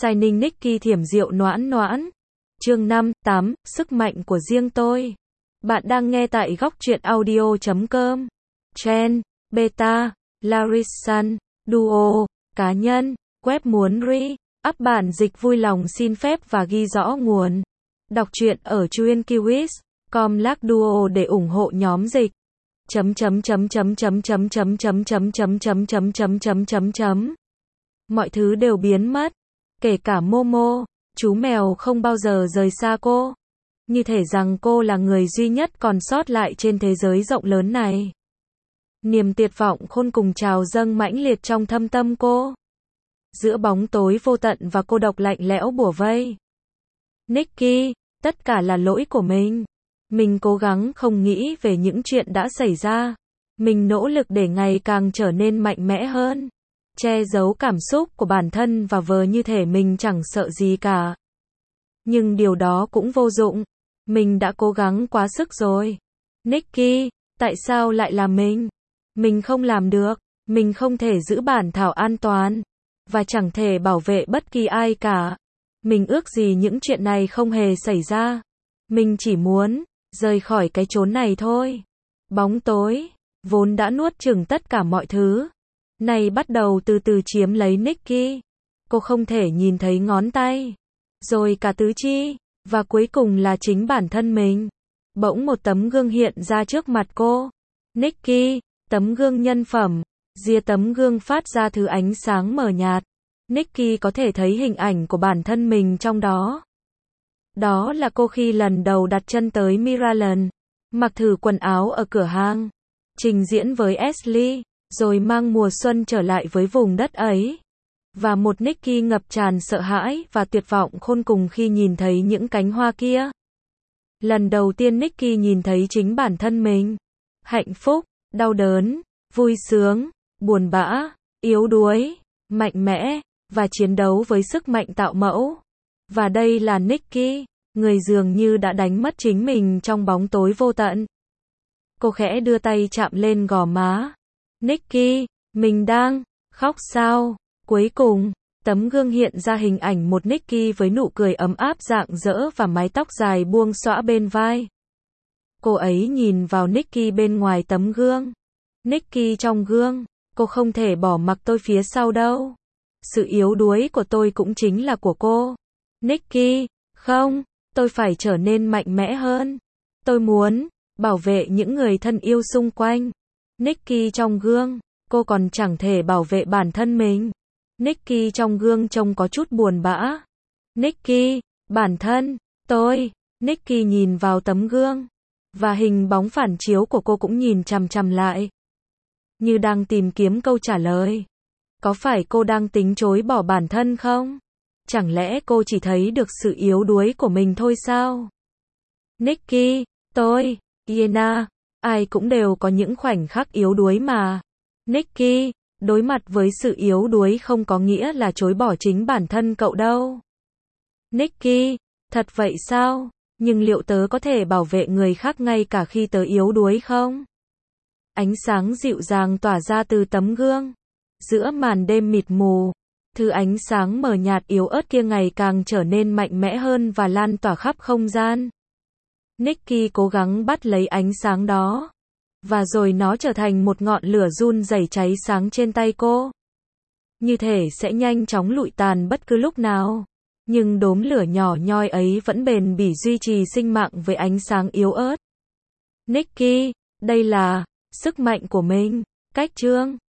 Shining Nikki thiểm diệu noãn noãn. Chương 5, 8, sức mạnh của riêng tôi. Bạn đang nghe tại góc truyện audio.com. Trend, Beta, Larisan, Duo, cá nhân, web muốn up bản dịch vui lòng xin phép và ghi rõ nguồn. Đọc truyện ở truyện.kiwis.com Duo để ủng hộ nhóm dịch. Mọi thứ đều biến mất, kể cả Momo, chú mèo không bao giờ rời xa cô. Như thể rằng cô là người duy nhất còn sót lại trên thế giới rộng lớn này. Niềm tuyệt vọng khôn cùng trào dâng mãnh liệt trong thâm tâm cô. Giữa bóng tối vô tận và cô độc lạnh lẽo bủa vây. Nikki, tất cả là lỗi của mình. Mình cố gắng không nghĩ về những chuyện đã xảy ra. Mình nỗ lực để ngày càng trở nên mạnh mẽ hơn. Che giấu cảm xúc của bản thân và vờ như thể mình chẳng sợ gì cả. Nhưng điều đó cũng vô dụng. Mình đã cố gắng quá sức rồi. Nikki, tại sao lại là mình? Mình không làm được. Mình không thể giữ bản thảo an toàn. Và chẳng thể bảo vệ bất kỳ ai cả. Mình ước gì những chuyện này không hề xảy ra. Mình chỉ muốn rời khỏi cái chốn này thôi. Bóng tối, vốn đã nuốt chửng tất cả mọi thứ, này bắt đầu từ từ chiếm lấy Nikki. Cô không thể nhìn thấy ngón tay, rồi cả tứ chi, và cuối cùng là chính bản thân mình. Bỗng một tấm gương hiện ra trước mặt cô. Nikki, tấm gương nhân phẩm. Rìa tấm gương phát ra thứ ánh sáng mờ nhạt. Nikki có thể thấy hình ảnh của bản thân mình trong đó. Đó là cô khi lần đầu đặt chân tới Miraland, mặc thử quần áo ở cửa hàng, trình diễn với Ashley, rồi mang mùa xuân trở lại với vùng đất ấy. Và một Nikki ngập tràn sợ hãi và tuyệt vọng khôn cùng khi nhìn thấy những cánh hoa kia. Lần đầu tiên Nikki nhìn thấy chính bản thân mình. Hạnh phúc, đau đớn, vui sướng, buồn bã, yếu đuối, mạnh mẽ, và chiến đấu với sức mạnh tạo mẫu. Và đây là Nikki, người dường như đã đánh mất chính mình trong bóng tối vô tận. Cô khẽ đưa tay chạm lên gò má. Nikki, mình đang khóc sao? Cuối cùng, tấm gương hiện ra hình ảnh một Nikki với nụ cười ấm áp rạng rỡ và mái tóc dài buông xõa bên vai. Cô ấy nhìn vào Nikki bên ngoài tấm gương. Nikki trong gương, cô không thể bỏ mặc tôi phía sau đâu. Sự yếu đuối của tôi cũng chính là của cô. Nikki, không, tôi phải trở nên mạnh mẽ hơn. Tôi muốn bảo vệ những người thân yêu xung quanh. Nikki trong gương, cô còn chẳng thể bảo vệ bản thân mình. Nikki trong gương trông có chút buồn bã. Nikki, bản thân, tôi. Nikki nhìn vào tấm gương, và hình bóng phản chiếu của cô cũng nhìn chằm chằm lại, như đang tìm kiếm câu trả lời. Có phải cô đang tính chối bỏ bản thân không? Chẳng lẽ cô chỉ thấy được sự yếu đuối của mình thôi sao? Nikki, tôi, Iena, ai cũng đều có những khoảnh khắc yếu đuối mà. Nikki, đối mặt với sự yếu đuối không có nghĩa là chối bỏ chính bản thân cậu đâu. Nikki, thật vậy sao? Nhưng liệu tớ có thể bảo vệ người khác ngay cả khi tớ yếu đuối không? Ánh sáng dịu dàng tỏa ra từ tấm gương. Giữa màn đêm mịt mù, thứ ánh sáng mờ nhạt yếu ớt kia ngày càng trở nên mạnh mẽ hơn và lan tỏa khắp không gian. Nikki cố gắng bắt lấy ánh sáng đó. Và rồi nó trở thành một ngọn lửa run rẩy cháy sáng trên tay cô. Như thể sẽ nhanh chóng lụi tàn bất cứ lúc nào. Nhưng đốm lửa nhỏ nhoi ấy vẫn bền bỉ duy trì sinh mạng với ánh sáng yếu ớt. Nikki, đây là sức mạnh của mình. Cách chương